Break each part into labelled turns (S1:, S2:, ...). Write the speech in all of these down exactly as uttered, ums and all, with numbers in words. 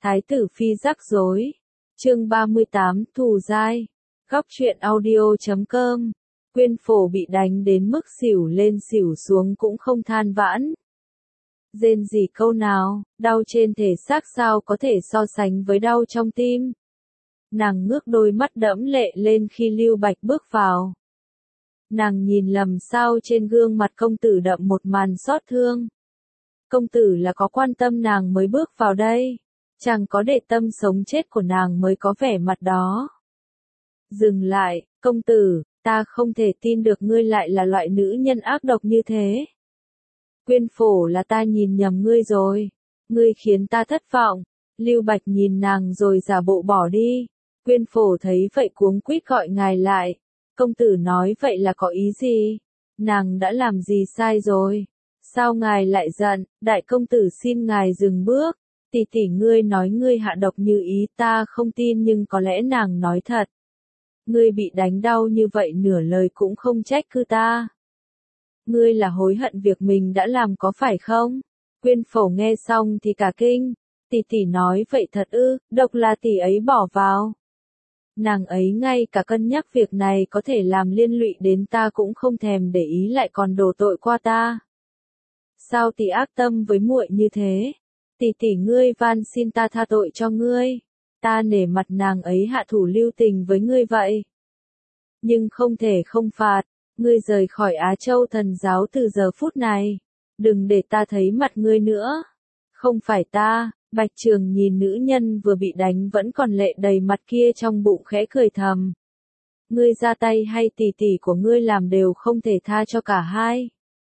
S1: Thái tử phi rắc rối. Chương ba mươi tám, thù dai. Góc truyện audio chấm com. Quyên Phổ bị đánh đến mức xỉu lên xỉu xuống cũng không than vãn. Rên rỉ câu nào, đau trên thể xác sao có thể so sánh với đau trong tim. Nàng ngước đôi mắt đẫm lệ lên khi Lưu Bạch bước vào. Nàng nhìn lầm sao trên gương mặt công tử đậm một màn xót thương. Công tử là có quan tâm nàng mới bước vào đây. Chẳng có để tâm sống chết của nàng mới có vẻ mặt đó. Dừng lại, công tử, ta không thể tin được ngươi lại là loại nữ nhân ác độc như thế. Quyên Phổ là ta nhìn nhầm ngươi rồi. Ngươi khiến ta thất vọng. Lưu Bạch nhìn nàng rồi giả bộ bỏ đi. Quyên Phổ thấy vậy cuống quýt gọi ngài lại. Công tử nói vậy là có ý gì? Nàng đã làm gì sai rồi? Sao ngài lại giận? Đại công tử xin ngài dừng bước. Tỷ tỷ ngươi nói ngươi hạ độc như ý, ta không tin, nhưng có lẽ nàng nói thật. Ngươi bị đánh đau như vậy nửa lời cũng không trách cứ ta. Ngươi là hối hận việc mình đã làm có phải không? Quyên Phổ nghe xong thì cả kinh. Tỷ tỷ nói vậy thật ư? Độc là tỷ ấy bỏ vào. Nàng ấy ngay cả cân nhắc việc này có thể làm liên lụy đến ta cũng không thèm để ý, lại còn đổ tội qua ta. Sao tỷ ác tâm với muội như thế? Tỷ tỷ ngươi van xin ta tha tội cho ngươi. Ta nể mặt nàng ấy hạ thủ lưu tình với ngươi vậy. Nhưng không thể không phạt. Ngươi rời khỏi Á Châu Thần giáo từ giờ phút này. Đừng để ta thấy mặt ngươi nữa. Không phải ta. Bạch Trường nhìn nữ nhân vừa bị đánh vẫn còn lệ đầy mặt kia trong bụng khẽ cười thầm. Ngươi ra tay hay tỷ tỷ của ngươi làm đều không thể tha cho cả hai.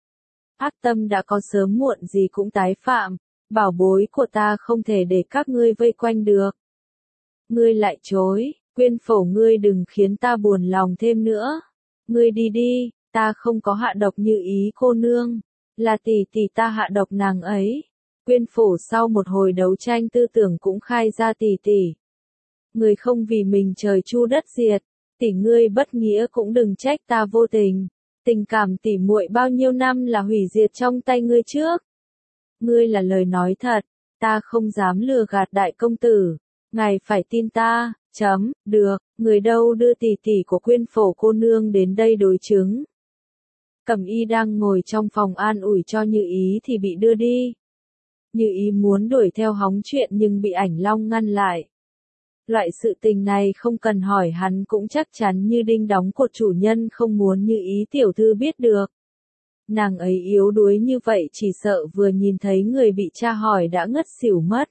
S1: Ác tâm đã có sớm muộn gì cũng tái phạm. Bảo bối của ta không thể để các ngươi vây quanh được. Ngươi lại chối. Quyên Phổ, ngươi đừng khiến ta buồn lòng thêm nữa. Ngươi đi đi, ta không có hạ độc như ý cô nương. Là tỷ tỷ ta hạ độc nàng ấy. Quyên Phổ sau một hồi đấu tranh tư tưởng cũng khai ra tỷ tỷ. Người không vì mình trời chu đất diệt. Tỷ ngươi bất nghĩa cũng đừng trách ta vô tình. Tình cảm tỷ muội bao nhiêu năm là hủy diệt trong tay ngươi trước. Ngươi là lời nói thật, ta không dám lừa gạt đại công tử. Ngài phải tin ta, chấm, được, người đâu đưa tỷ tỷ của Quyên Phổ cô nương đến đây đối chứng. Cẩm Y đang ngồi trong phòng an ủi cho Như Ý thì bị đưa đi. Như Ý muốn đuổi theo hóng chuyện nhưng bị Ảnh Long ngăn lại. Loại sự tình này không cần hỏi hắn cũng chắc chắn như đinh đóng cột, chủ nhân không muốn Như Ý tiểu thư biết được. Nàng ấy yếu đuối như vậy chỉ sợ vừa nhìn thấy người bị tra hỏi đã ngất xỉu mất.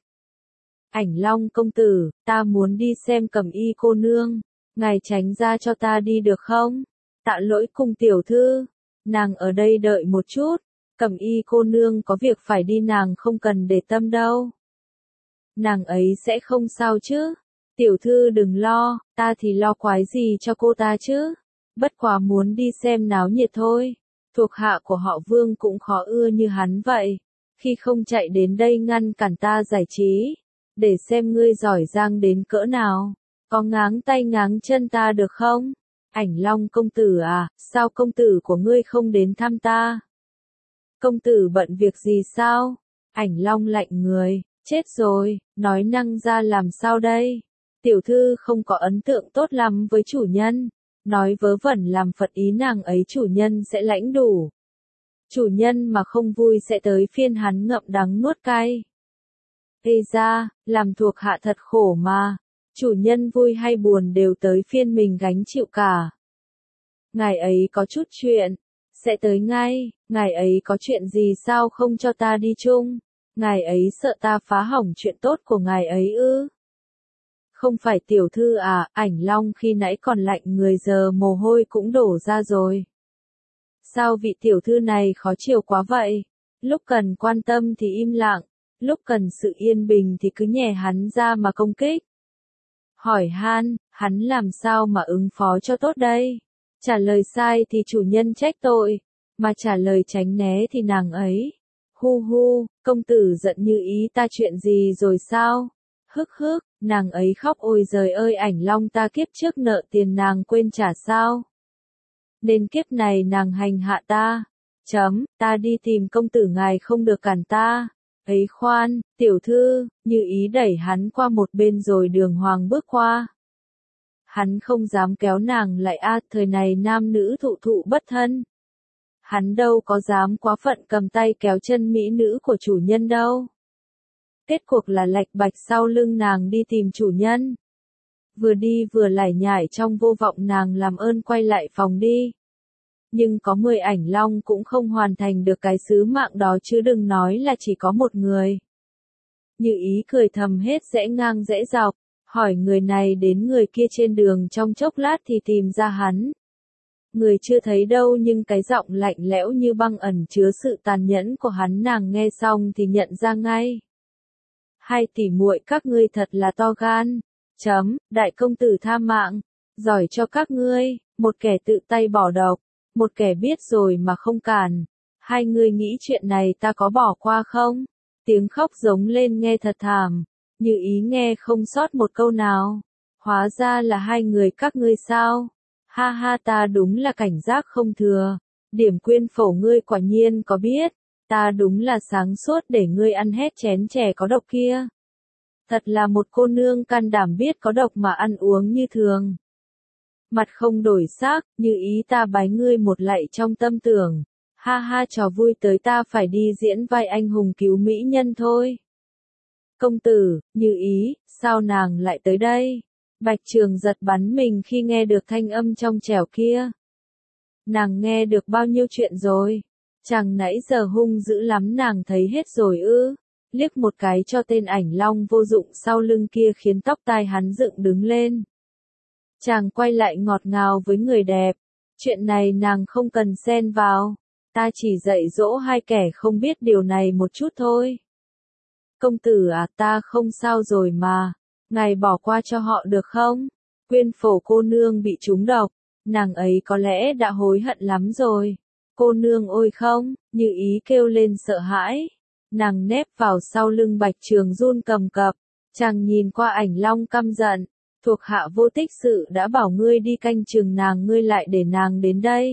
S1: Ảnh Long công tử, ta muốn đi xem Cẩm Y cô nương, ngài tránh ra cho ta đi được không? Tạ lỗi cùng tiểu thư, nàng ở đây đợi một chút, Cẩm Y cô nương có việc phải đi, nàng không cần để tâm đâu. Nàng ấy sẽ không sao chứ? Tiểu thư đừng lo, ta thì lo quái gì cho cô ta chứ? Bất quá muốn đi xem náo nhiệt thôi. Thuộc hạ của họ Vương cũng khó ưa như hắn vậy. Khi không chạy đến đây ngăn cản ta giải trí. Để xem ngươi giỏi giang đến cỡ nào. Có ngáng tay ngáng chân ta được không? Ảnh Long công tử à, sao công tử của ngươi không đến thăm ta? Công tử bận việc gì sao? Ảnh Long lạnh người, chết rồi, nói năng ra làm sao đây? Tiểu thư không có ấn tượng tốt lắm với chủ nhân. Nói vớ vẩn làm phật ý nàng ấy, chủ nhân sẽ lãnh đủ. Chủ nhân mà không vui sẽ tới phiên hắn ngậm đắng nuốt cay. Ê ra, làm thuộc hạ thật khổ mà. Chủ nhân vui hay buồn đều tới phiên mình gánh chịu cả. Ngài ấy có chút chuyện. Sẽ tới ngay. Ngài ấy có chuyện gì sao không cho ta đi chung? Ngài ấy sợ ta phá hỏng chuyện tốt của ngài ấy ư? Không phải tiểu thư à? Ảnh Long khi nãy còn lạnh người giờ mồ hôi cũng đổ ra rồi. Sao vị tiểu thư này khó chịu quá vậy? Lúc cần quan tâm thì im lặng, lúc cần sự yên bình thì cứ nhè hắn ra mà công kích. Hỏi han, hắn làm sao mà ứng phó cho tốt đây? Trả lời sai thì chủ nhân trách tội, mà trả lời tránh né thì nàng ấy. Hu hu, công tử giận Như Ý ta chuyện gì rồi sao? Hức hức, nàng ấy khóc ôi giời ơi, Ảnh Long ta kiếp trước nợ tiền nàng quên trả sao? Nên kiếp này nàng hành hạ ta. Chấm, ta đi tìm công tử, ngài không được cản ta. Ấy khoan, tiểu thư, Như Ý đẩy hắn qua một bên rồi đường hoàng bước qua. Hắn không dám kéo nàng lại a, thời này nam nữ thụ thụ bất thân. Hắn đâu có dám quá phận cầm tay kéo chân mỹ nữ của chủ nhân đâu. Kết cuộc là lạch bạch sau lưng nàng đi tìm chủ nhân. Vừa đi vừa lải nhải trong vô vọng nàng làm ơn quay lại phòng đi. Nhưng có mười ảnh long cũng không hoàn thành được cái sứ mạng đó chứ đừng nói là chỉ có một người. Như Ý cười thầm hết rẽ ngang rẽ dọc, hỏi người này đến người kia trên đường trong chốc lát thì tìm ra hắn. Người chưa thấy đâu nhưng cái giọng lạnh lẽo như băng ẩn chứa sự tàn nhẫn của hắn nàng nghe xong thì nhận ra ngay. Hai tỷ muội các ngươi thật là to gan. Chấm, đại công tử tha mạng. Giỏi cho các ngươi, một kẻ tự tay bỏ độc, một kẻ biết rồi mà không cản. Hai ngươi nghĩ chuyện này ta có bỏ qua không? Tiếng khóc giống lên nghe thật thảm. Như Ý nghe không sót một câu nào. Hóa ra là hai người các ngươi sao? Ha ha, ta đúng là cảnh giác không thừa. Điểm quyên phổ ngươi quả nhiên có biết. Ta đúng là sáng suốt để ngươi ăn hết chén chè có độc kia. Thật là một cô nương can đảm biết có độc mà ăn uống như thường. Mặt không đổi sắc, Như Ý ta bái ngươi một lạy trong tâm tưởng. Ha ha, trò vui tới ta phải đi diễn vai anh hùng cứu mỹ nhân thôi. Công tử, Như Ý, sao nàng lại tới đây? Bạch Trường giật bắn mình khi nghe được thanh âm trong trẻo kia. Nàng nghe được bao nhiêu chuyện rồi? Chàng nãy giờ hung dữ lắm nàng thấy hết rồi ư? Liếc một cái cho tên ảnh long vô dụng sau lưng kia khiến tóc tai hắn dựng đứng lên. Chàng quay lại ngọt ngào với người đẹp. Chuyện này nàng không cần xen vào. Ta chỉ dạy dỗ hai kẻ không biết điều này một chút thôi. Công tử à, ta không sao rồi mà. Ngài bỏ qua cho họ được không? Quyên phổ cô nương bị trúng độc. Nàng ấy có lẽ đã hối hận lắm rồi. Cô nương ôi không, Như Ý kêu lên sợ hãi. Nàng nép vào sau lưng Bạch Trường run cầm cập. Chàng nhìn qua ảnh long căm giận. Thuộc hạ vô tích sự đã bảo ngươi đi canh chừng nàng, ngươi lại để nàng đến đây.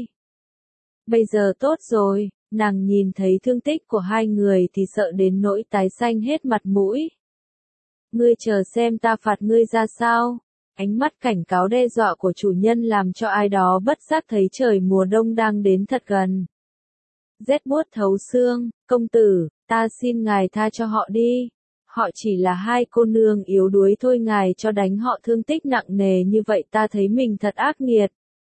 S1: Bây giờ tốt rồi, nàng nhìn thấy thương tích của hai người thì sợ đến nỗi tái xanh hết mặt mũi. Ngươi chờ xem ta phạt ngươi ra sao. Ánh mắt cảnh cáo đe dọa của chủ nhân làm cho ai đó bất giác thấy trời mùa đông đang đến thật gần. Rét buốt thấu xương, công tử, ta xin ngài tha cho họ đi. Họ chỉ là hai cô nương yếu đuối thôi, ngài cho đánh họ thương tích nặng nề như vậy ta thấy mình thật ác nghiệt.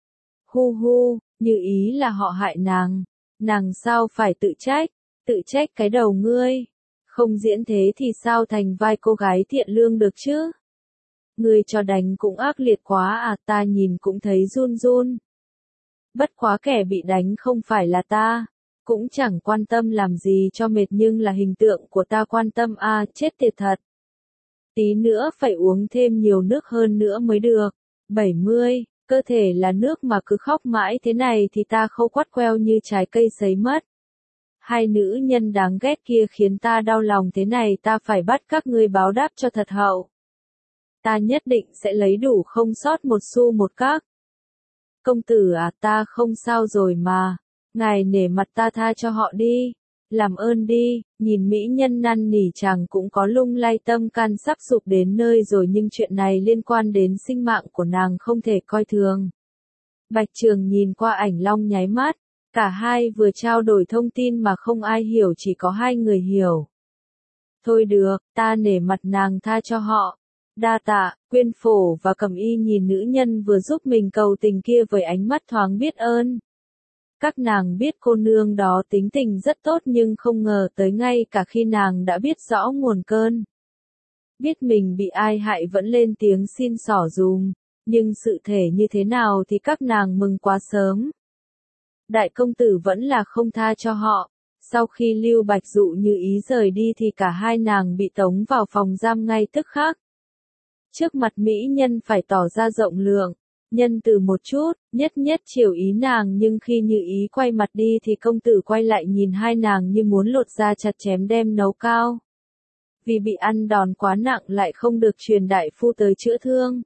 S1: Hu hu, Như Ý là họ hại nàng. Nàng sao phải tự trách, tự trách cái đầu ngươi. Không diễn thế thì sao thành vai cô gái thiện lương được chứ? Ngươi cho đánh cũng ác liệt quá à, ta nhìn cũng thấy run run. Bất quá kẻ bị đánh không phải là ta. Cũng chẳng quan tâm làm gì cho mệt nhưng là hình tượng của ta quan tâm à, chết tiệt thật. Tí nữa phải uống thêm nhiều nước hơn nữa mới được. bảy mươi, cơ thể là nước mà cứ khóc mãi thế này thì ta khô quắt queo như trái cây sấy mất. Hai nữ nhân đáng ghét kia khiến ta đau lòng thế này, ta phải bắt các ngươi báo đáp cho thật hậu. Ta nhất định sẽ lấy đủ không sót một xu một các. Công tử à, ta không sao rồi mà. Ngài nể mặt ta tha cho họ đi. Làm ơn đi. Nhìn mỹ nhân năn nỉ chàng cũng có lung lay, tâm can sắp sụp đến nơi rồi, nhưng chuyện này liên quan đến sinh mạng của nàng không thể coi thường. Bạch Trường nhìn qua ảnh long nháy mắt. Cả hai vừa trao đổi thông tin mà không ai hiểu, chỉ có hai người hiểu. Thôi được, ta nể mặt nàng tha cho họ. Đa tạ. Quyên phổ và Cẩm Y nhìn nữ nhân vừa giúp mình cầu tình kia với ánh mắt thoáng biết ơn. Các nàng biết cô nương đó tính tình rất tốt nhưng không ngờ tới ngay cả khi nàng đã biết rõ nguồn cơn. Biết mình bị ai hại vẫn lên tiếng xin xỏ dùm. Nhưng sự thể như thế nào thì các nàng mừng quá sớm. Đại công tử vẫn là không tha cho họ. Sau khi Lưu Bạch Dụ Như Ý rời đi thì cả hai nàng bị tống vào phòng giam ngay tức khắc. Trước mặt mỹ nhân phải tỏ ra rộng lượng, nhân từ một chút, nhất nhất chiều ý nàng, nhưng khi Như Ý quay mặt đi thì công tử quay lại nhìn hai nàng như muốn lột da chặt chém đem nấu cao. Vì bị ăn đòn quá nặng lại không được truyền đại phu tới chữa thương.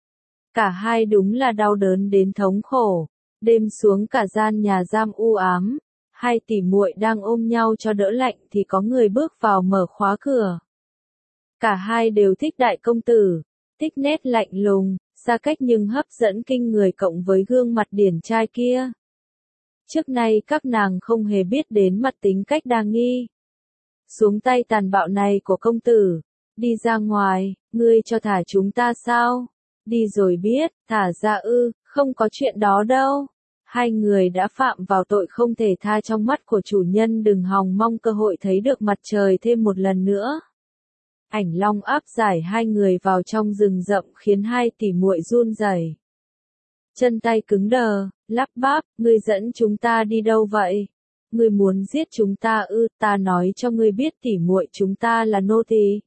S1: Cả hai đúng là đau đớn đến thống khổ. Đêm xuống cả gian nhà giam u ám. Hai tỷ muội đang ôm nhau cho đỡ lạnh thì có người bước vào mở khóa cửa. Cả hai đều thích đại công tử, thích nét lạnh lùng, xa cách nhưng hấp dẫn kinh người cộng với gương mặt điển trai kia. Trước nay các nàng không hề biết đến mặt tính cách đa nghi. Xuống tay tàn bạo này của công tử, đi ra ngoài, ngươi cho thả chúng ta sao? Đi rồi biết, thả ra ư, không có chuyện đó đâu. Hai người đã phạm vào tội không thể tha trong mắt của chủ nhân, đừng hòng mong cơ hội thấy được mặt trời thêm một lần nữa. Ảnh long áp giải hai người vào trong rừng rậm khiến hai tỷ muội run rẩy. Chân tay cứng đờ, lắp bắp, ngươi dẫn chúng ta đi đâu vậy? Ngươi muốn giết chúng ta ư? Ta nói cho ngươi biết tỷ muội chúng ta là nô tỳ,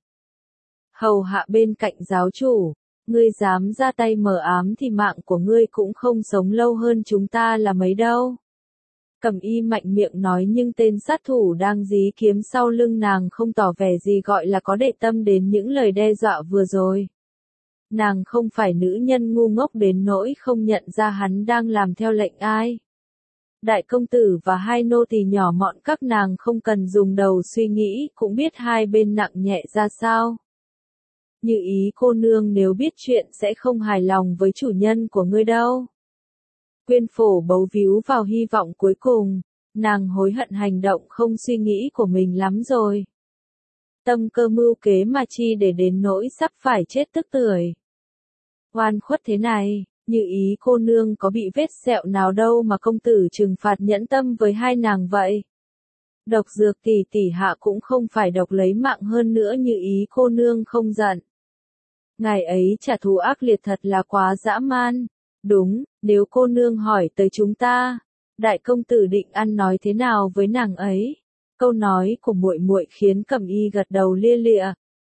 S1: hầu hạ bên cạnh giáo chủ. Ngươi dám ra tay mờ ám thì mạng của ngươi cũng không sống lâu hơn chúng ta là mấy đâu. Cẩm Y mạnh miệng nói nhưng tên sát thủ đang dí kiếm sau lưng nàng không tỏ vẻ gì gọi là có để tâm đến những lời đe dọa vừa rồi. Nàng không phải nữ nhân ngu ngốc đến nỗi không nhận ra hắn đang làm theo lệnh ai. Đại công tử và hai nô tỳ nhỏ mọn các nàng không cần dùng đầu suy nghĩ cũng biết hai bên nặng nhẹ ra sao. Như ý cô nương nếu biết chuyện sẽ không hài lòng với chủ nhân của ngươi đâu. Quyên Phổ bấu víu vào hy vọng cuối cùng, nàng hối hận hành động không suy nghĩ của mình lắm rồi. Tâm cơ mưu kế mà chi để đến nỗi sắp phải chết tức tưởi. Oan khuất thế này, Như ý cô nương có bị vết sẹo nào đâu mà công tử trừng phạt nhẫn tâm với hai nàng vậy. Độc dược tỷ tỷ hạ cũng không phải độc lấy mạng hơn nữa, Như ý cô nương không giận. Ngày ấy trả thù ác liệt thật là quá dã man. Đúng, nếu cô nương hỏi tới chúng ta, đại công tử định ăn nói thế nào với nàng ấy? Câu nói của muội muội khiến Cẩm Y gật đầu lia lịa.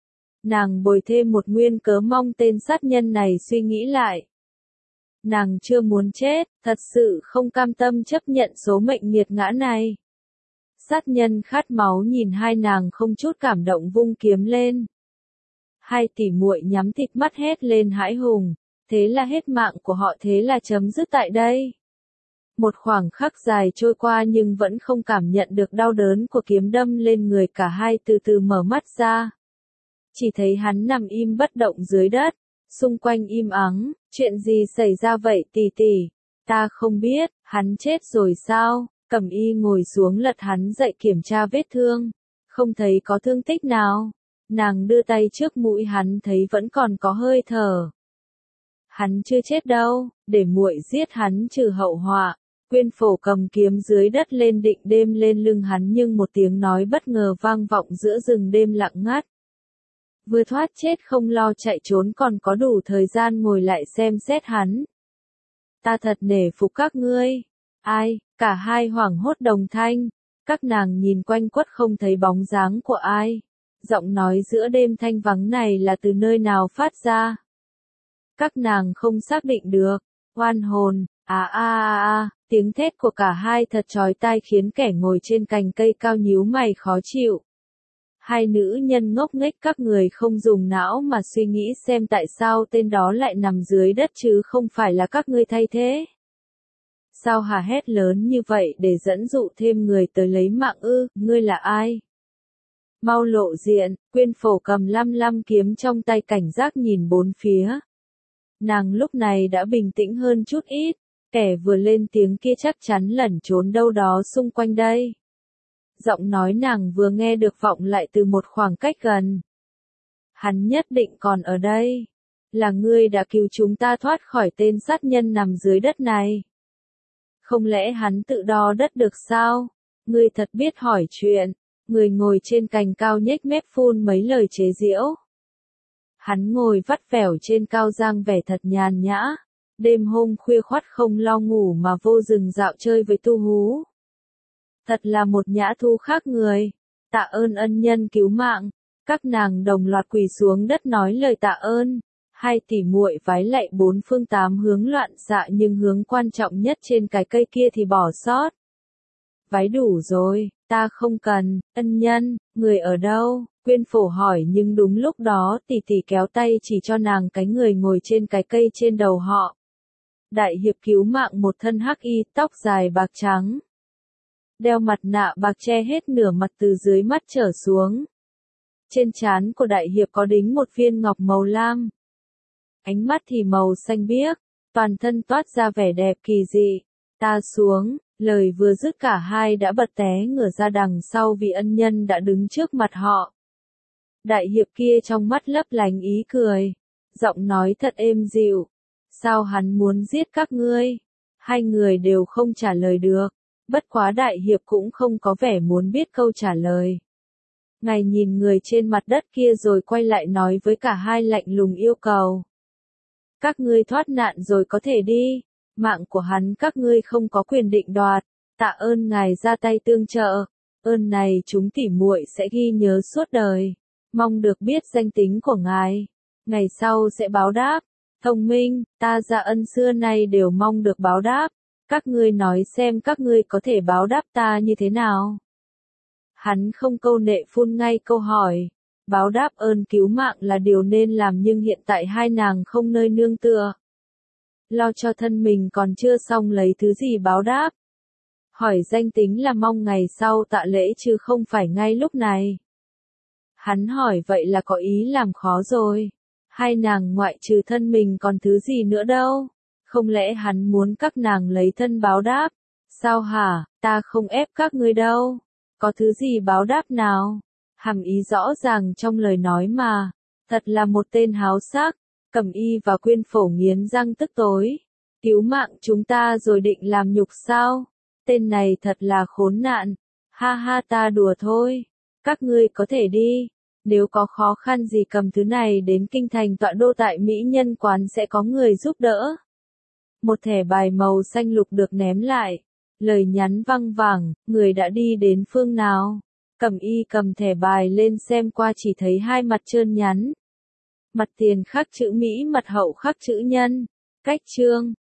S1: Nàng bồi thêm một nguyên cớ mong tên sát nhân này suy nghĩ lại. Nàng chưa muốn chết, thật sự không cam tâm chấp nhận số mệnh nghiệt ngã này. Sát nhân khát máu nhìn hai nàng không chút cảm động vung kiếm lên. Hai tỷ muội nhắm thịt mắt hét lên hãi hùng. Thế là hết mạng của họ, thế là chấm dứt tại đây. Một khoảng khắc dài trôi qua nhưng vẫn không cảm nhận được đau đớn của kiếm đâm lên người, cả hai từ từ mở mắt ra. Chỉ thấy hắn nằm im bất động dưới đất, xung quanh im ắng, chuyện gì xảy ra vậy tỷ tỷ? Ta không biết, hắn chết rồi sao? Cẩm Y ngồi xuống lật hắn dậy kiểm tra vết thương, không thấy có thương tích nào. Nàng đưa tay trước mũi hắn thấy vẫn còn có hơi thở. Hắn chưa chết đâu, để muội giết hắn trừ hậu họa. Quyên Phổ cầm kiếm dưới đất lên định đêm lên lưng hắn nhưng một tiếng nói bất ngờ vang vọng giữa rừng đêm lặng ngắt. Vừa thoát chết không lo chạy trốn còn có đủ thời gian ngồi lại xem xét hắn. Ta thật nể phục các ngươi. Ai? Cả hai hoảng hốt đồng thanh. Các nàng nhìn quanh quất không thấy bóng dáng của ai. Giọng nói giữa đêm thanh vắng này là từ nơi nào phát ra? Các nàng không xác định được. Oan hồn, à a a a, tiếng thét của cả hai thật chói tai khiến kẻ ngồi trên cành cây cao nhíu mày khó chịu. Hai nữ nhân ngốc nghếch các người không dùng não mà suy nghĩ xem tại sao tên đó lại nằm dưới đất chứ không phải là các ngươi thay thế. Sao hà hét lớn như vậy để dẫn dụ thêm người tới lấy mạng ư? Ngươi là ai? Mau lộ diện. Quyên Phổ cầm lăm lăm kiếm trong tay cảnh giác nhìn bốn phía. Nàng lúc này đã bình tĩnh hơn chút ít, kẻ vừa lên tiếng kia chắc chắn lẩn trốn đâu đó xung quanh đây. Giọng nói nàng vừa nghe được vọng lại từ một khoảng cách gần. Hắn nhất định còn ở đây. Là ngươi đã cứu chúng ta thoát khỏi tên sát nhân nằm dưới đất này. Không lẽ hắn tự đo đất được sao? Ngươi thật biết hỏi chuyện. Người ngồi trên cành cao nhếch mép phun mấy lời chế giễu. Hắn ngồi vắt vẻo trên cao giang vẻ thật nhàn nhã. Đêm hôm khuya khoắt không lo ngủ mà vô rừng dạo chơi với tu hú. Thật là một nhã thu khác người. Tạ ơn ân nhân cứu mạng. Các nàng đồng loạt quỳ xuống đất nói lời tạ ơn. Hai tỷ muội vái lạy bốn phương tám hướng loạn xạ nhưng hướng quan trọng nhất trên cái cây kia thì bỏ sót. Vái đủ rồi, ta không cần, ân nhân, người ở đâu? Quyên Phổ hỏi nhưng đúng lúc đó tỷ tỷ kéo tay chỉ cho nàng cái người ngồi trên cái cây trên đầu họ. Đại hiệp cứu mạng một thân hắc y, tóc dài bạc trắng. đeo mặt nạ bạc che hết nửa mặt từ dưới mắt trở xuống. Trên trán của đại hiệp có đính một viên ngọc màu lam. Ánh mắt thì màu xanh biếc, toàn thân toát ra vẻ đẹp kỳ dị. Ta xuống, lời vừa dứt cả hai đã bật té ngửa ra đằng sau vì ân nhân đã đứng trước mặt họ. Đại hiệp kia trong mắt lấp lánh ý cười, giọng nói thật êm dịu. Sao hắn muốn giết các ngươi? Hai người đều không trả lời được, bất quá đại hiệp cũng không có vẻ muốn biết câu trả lời. Ngài nhìn người trên mặt đất kia rồi quay lại nói với cả hai lạnh lùng yêu cầu. Các ngươi thoát nạn rồi có thể đi, mạng của hắn các ngươi không có quyền định đoạt, tạ ơn ngài ra tay tương trợ, ơn này chúng tỉ muội sẽ ghi nhớ suốt đời, mong được biết danh tính của ngài, ngày sau sẽ báo đáp. Thông minh, ta ra ân xưa nay đều mong được báo đáp, các ngươi nói xem các ngươi có thể báo đáp ta như thế nào. Hắn không câu nệ phun ngay câu hỏi, báo đáp ơn cứu mạng là điều nên làm nhưng hiện tại hai nàng không nơi nương tựa. Lo cho thân mình còn chưa xong lấy thứ gì báo đáp. Hỏi danh tính là mong ngày sau tạ lễ chứ không phải ngay lúc này. Hắn hỏi vậy là có ý làm khó rồi. Hai nàng ngoại trừ thân mình còn thứ gì nữa đâu. Không lẽ hắn muốn các nàng lấy thân báo đáp? Sao hả, ta không ép các ngươi đâu. Có thứ gì báo đáp nào? Hàm ý rõ ràng trong lời nói mà. Thật là một tên háo sắc. Cẩm Y và Quyên Phổ nghiến răng tức tối. Cứu mạng chúng ta rồi định làm nhục sao? Tên này thật là khốn nạn. Ha ha, ta đùa thôi. Các ngươi có thể đi. Nếu có khó khăn gì cầm thứ này đến kinh thành tọa đô tại Mỹ Nhân Quán sẽ có người giúp đỡ. Một thẻ bài màu xanh lục được ném lại. Lời nhắn văng vẳng, người đã đi đến phương nào? Cẩm Y cầm thẻ bài lên xem qua chỉ thấy hai mặt trơn nhắn. Mặt tiền khắc chữ Mỹ, mặt hậu khắc chữ nhân. Cách chương